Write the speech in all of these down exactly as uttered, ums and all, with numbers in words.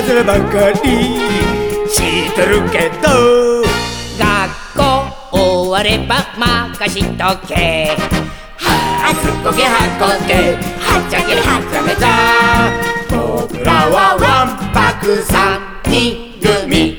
ずればかり知ってるけど、 学校終われば任しとけ。はずっこけはっこけはっちゃけはっちゃめちゃ。僕らはわんぱくさんにん組。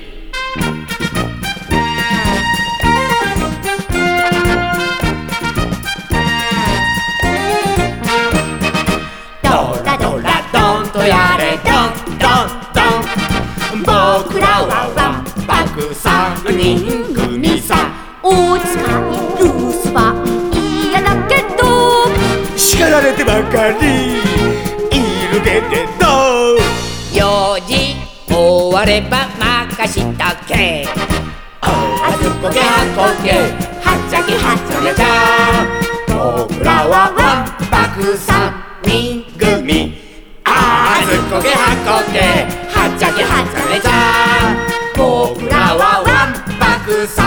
ドラドラドンとやれドンドンドン。僕らはわんぱくさんにん組さ。 おつかい留守は嫌だけど、 叱られてばかりいるけれど、 よじ終われば任しとけ。はずっこけはっこけはっちゃけはっちゃめちゃ。僕らはわんぱくさんにん組。あーずっこけはっこけはっちゃけはっちゃめちゃ。僕らはわんぱくさん